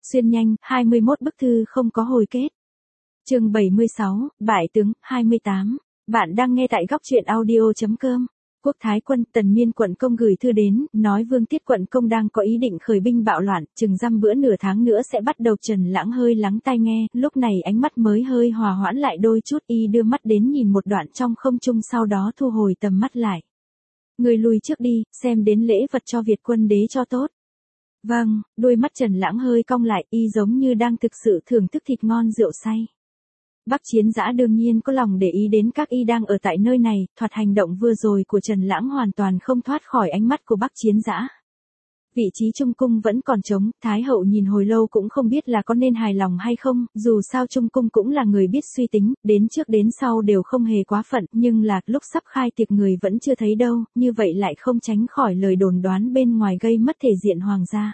Xuyên nhanh, 21 bức thư không có hồi kết. Chương 76, Bại tướng, 28. Bạn đang nghe tại góc truyện audio.com. Quốc Thái Quân, Tần Miên quận công gửi thư đến, nói Vương Tiết quận công đang có ý định khởi binh bạo loạn, chừng dăm bữa nửa tháng nữa sẽ bắt đầu. Trần Lãng hơi lắng tai nghe, lúc này ánh mắt mới hơi hòa hoãn lại đôi chút, y đưa mắt đến nhìn một đoạn trong không trung, sau đó thu hồi tầm mắt lại. Người lùi trước đi, xem đến lễ vật cho Việt quân đế cho tốt. Vâng, đôi mắt Trần Lãng hơi cong lại, y giống như đang thực sự thưởng thức thịt ngon rượu say. Bắc Chiến Dã đương nhiên có lòng để ý đến các y đang ở tại nơi này, thoạt hành động vừa rồi của Trần Lãng hoàn toàn không thoát khỏi ánh mắt của Bắc Chiến Dã. Vị trí Trung Cung vẫn còn trống, Thái hậu nhìn hồi lâu cũng không biết là có nên hài lòng hay không, dù sao Trung Cung cũng là người biết suy tính, đến trước đến sau đều không hề quá phận, nhưng là lúc sắp khai tiệc người vẫn chưa thấy đâu, như vậy lại không tránh khỏi lời đồn đoán bên ngoài gây mất thể diện hoàng gia.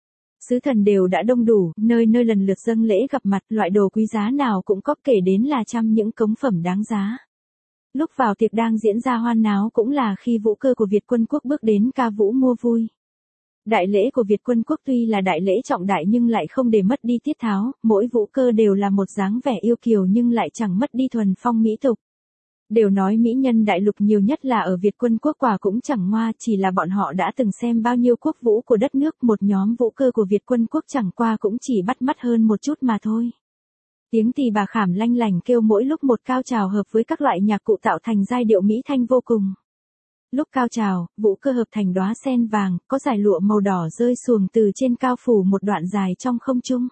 Sứ thần đều đã đông đủ, nơi nơi lần lượt dâng lễ gặp mặt, loại đồ quý giá nào cũng có, kể đến là trăm những cống phẩm đáng giá. Lúc vào tiệc đang diễn ra hoan náo cũng là khi vũ cơ của Việt quân quốc bước đến ca vũ mua vui. Đại lễ của Việt quân quốc tuy là đại lễ trọng đại nhưng lại không để mất đi tiết tháo, mỗi vũ cơ đều là một dáng vẻ yêu kiều nhưng lại chẳng mất đi thuần phong mỹ tục. Đều nói mỹ nhân đại lục nhiều nhất là ở Việt quân quốc, quả cũng chẳng ngoa, chỉ là bọn họ đã từng xem bao nhiêu quốc vũ của đất nước, một nhóm vũ cơ của Việt quân quốc chẳng qua cũng chỉ bắt mắt hơn một chút mà thôi. Tiếng tỳ bà khảm lanh lành kêu mỗi lúc một cao trào hợp với các loại nhạc cụ tạo thành giai điệu mỹ thanh vô cùng. Lúc cao trào, vũ cơ hợp thành đóa sen vàng, có dải lụa màu đỏ rơi xuồng từ trên cao phủ một đoạn dài trong không trung.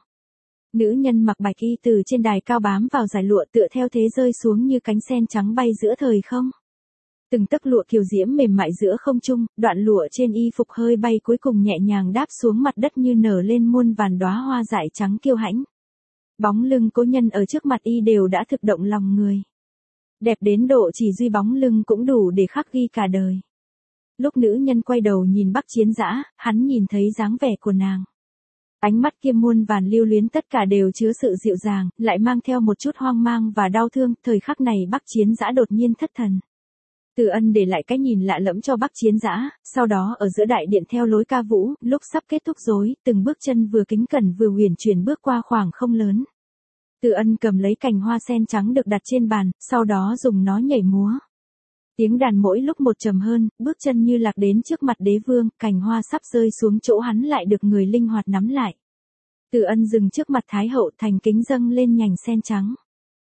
Nữ nhân mặc bạch y từ trên đài cao bám vào dải lụa, tựa theo thế rơi xuống như cánh sen trắng bay giữa thời không. Từng tấc lụa kiều diễm mềm mại giữa không trung, đoạn lụa trên y phục hơi bay cuối cùng nhẹ nhàng đáp xuống mặt đất như nở lên muôn vàn đóa hoa dại trắng kiêu hãnh. Bóng lưng cố nhân ở trước mặt y đều đã thực động lòng người. Đẹp đến độ chỉ duy bóng lưng cũng đủ để khắc ghi cả đời. Lúc nữ nhân quay đầu nhìn Bắc Chiến Dã, hắn nhìn thấy dáng vẻ của nàng. Ánh mắt kia muôn vàn lưu luyến tất cả đều chứa sự dịu dàng, lại mang theo một chút hoang mang và đau thương. Thời khắc này Bắc Chiến Dã đột nhiên thất thần. Từ Ân để lại cái nhìn lạ lẫm cho Bắc Chiến Dã, sau đó ở giữa đại điện theo lối ca vũ, lúc sắp kết thúc rối, từng bước chân vừa kính cẩn vừa huyền chuyển bước qua khoảng không lớn. Từ Ân cầm lấy cành hoa sen trắng được đặt trên bàn, sau đó dùng nó nhảy múa. Tiếng đàn mỗi lúc một trầm hơn, bước chân như lạc đến trước mặt đế vương, cành hoa sắp rơi xuống chỗ hắn lại được người linh hoạt nắm lại. Từ Ân dừng trước mặt Thái hậu, thành kính dâng lên nhành sen trắng.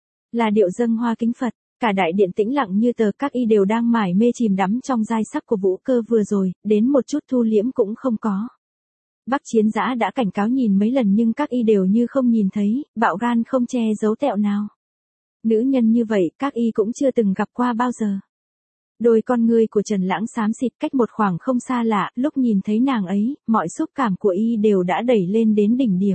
Là điệu dâng hoa kính Phật, cả đại điện tĩnh lặng như tờ, các y đều đang mải mê chìm đắm trong giai sắc của vũ cơ vừa rồi, đến một chút thu liễm cũng không có. Bắc Chiến Dã đã cảnh cáo nhìn mấy lần nhưng các y đều như không nhìn thấy, bạo gan không che giấu tẹo nào. Nữ nhân như vậy các y cũng chưa từng gặp qua bao giờ. Đôi con ngươi của Trần Lãng xám xịt, cách một khoảng không xa lạ, lúc nhìn thấy nàng ấy, mọi xúc cảm của y đều đã đẩy lên đến đỉnh điểm.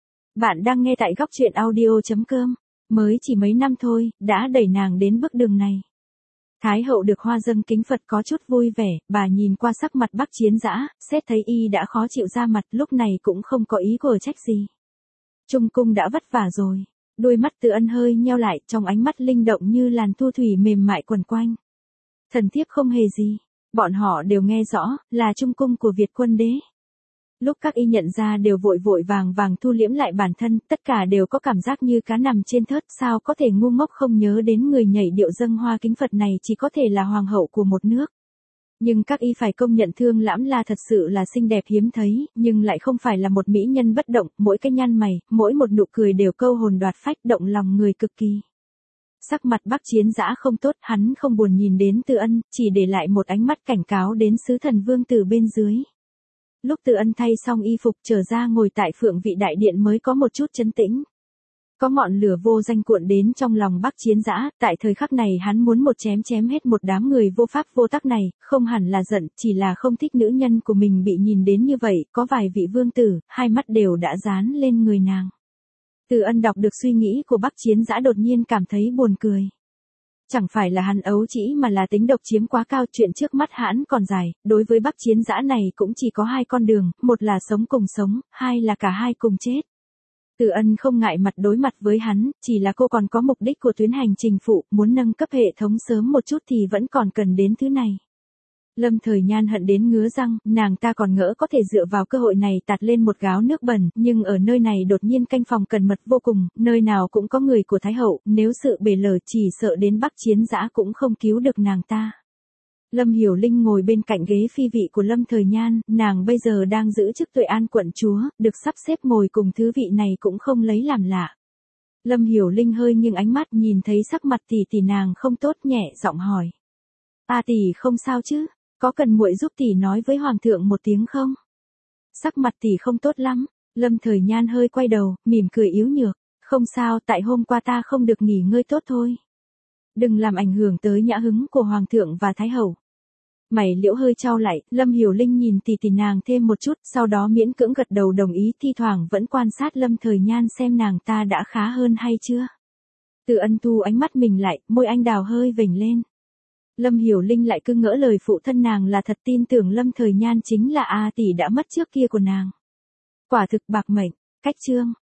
Bạn đang nghe tại góc truyện audio.com, mới chỉ mấy năm thôi, đã đẩy nàng đến bước đường này. Thái hậu được hoa dâng kính Phật có chút vui vẻ, bà nhìn qua sắc mặt Bắc Chiến Dã, xét thấy y đã khó chịu ra mặt, lúc này cũng không có ý của trách gì. Trung cung đã vất vả rồi, đôi mắt Từ Ân hơi nheo lại, trong ánh mắt linh động như làn thu thủy mềm mại quần quanh. Thần thiếp không hề gì, bọn họ đều nghe rõ, là Trung cung của Việt quân đế. Lúc các y nhận ra đều vội vội vàng vàng thu liễm lại bản thân, tất cả đều có cảm giác như cá nằm trên thớt, sao có thể ngu ngốc không nhớ đến người nhảy điệu dâng hoa kính Phật này chỉ có thể là hoàng hậu của một nước. Nhưng các y phải công nhận Thương Lãm La thật sự là xinh đẹp hiếm thấy, nhưng lại không phải là một mỹ nhân bất động, mỗi cái nhăn mày, mỗi một nụ cười đều câu hồn đoạt phách, động lòng người cực kỳ. Sắc mặt Bắc Chiến Dã không tốt, hắn không buồn nhìn đến Từ Ân, chỉ để lại một ánh mắt cảnh cáo đến sứ thần vương tử bên dưới. Lúc Từ Ân thay xong y phục trở ra ngồi tại phượng vị đại điện mới có một chút trấn tĩnh. Có ngọn lửa vô danh cuộn đến trong lòng Bắc Chiến Dã, tại thời khắc này hắn muốn một chém hết một đám người vô pháp vô tắc này, không hẳn là giận, chỉ là không thích nữ nhân của mình bị nhìn đến như vậy, có vài vị vương tử, hai mắt đều đã dán lên người nàng. Từ Ân đọc được suy nghĩ của Bắc Chiến Dã đột nhiên cảm thấy buồn cười. Chẳng phải là hắn ấu trĩ mà là tính độc chiếm quá cao, chuyện trước mắt hãn còn dài, đối với Bắc Chiến Dã này cũng chỉ có hai con đường, một là sống cùng sống, hai là cả hai cùng chết. Từ Ân không ngại mặt đối mặt với hắn, chỉ là cô còn có mục đích của tuyến hành trình phụ, muốn nâng cấp hệ thống sớm một chút thì vẫn còn cần đến thứ này. Lâm Thời Nhan hận đến ngứa răng, nàng ta còn ngỡ có thể dựa vào cơ hội này tạt lên một gáo nước bẩn, nhưng ở nơi này đột nhiên canh phòng cẩn mật vô cùng, nơi nào cũng có người của Thái Hậu, nếu sự bể lở chỉ sợ đến Bắc Chiến Dã cũng không cứu được nàng ta. Lâm Hiểu Linh ngồi bên cạnh ghế phi vị của Lâm Thời Nhan, nàng bây giờ đang giữ chức Tuệ An quận chúa, được sắp xếp ngồi cùng thứ vị này cũng không lấy làm lạ. Lâm Hiểu Linh hơi nghiêng ánh mắt nhìn thấy sắc mặt tỷ nàng không tốt nhẹ giọng hỏi. Tỷ không sao chứ, có cần muội giúp tỷ nói với Hoàng thượng một tiếng không? Sắc mặt tỷ không tốt lắm, Lâm Thời Nhan hơi quay đầu, mỉm cười yếu nhược. Không sao, tại hôm qua ta không được nghỉ ngơi tốt thôi. Đừng làm ảnh hưởng tới nhã hứng của Hoàng thượng và Thái Hậu. Mày liễu hơi trao lại, Lâm Hiểu Linh nhìn tỷ nàng thêm một chút, sau đó miễn cưỡng gật đầu đồng ý, thi thoảng vẫn quan sát Lâm Thời Nhan xem nàng ta đã khá hơn hay chưa. Từ Ân thu ánh mắt mình lại, môi anh đào hơi vểnh lên. Lâm Hiểu Linh lại cứ ngỡ lời phụ thân nàng là thật, tin tưởng Lâm Thời Nhan chính là tỷ đã mất trước kia của nàng. Quả thực bạc mệnh, cách chương.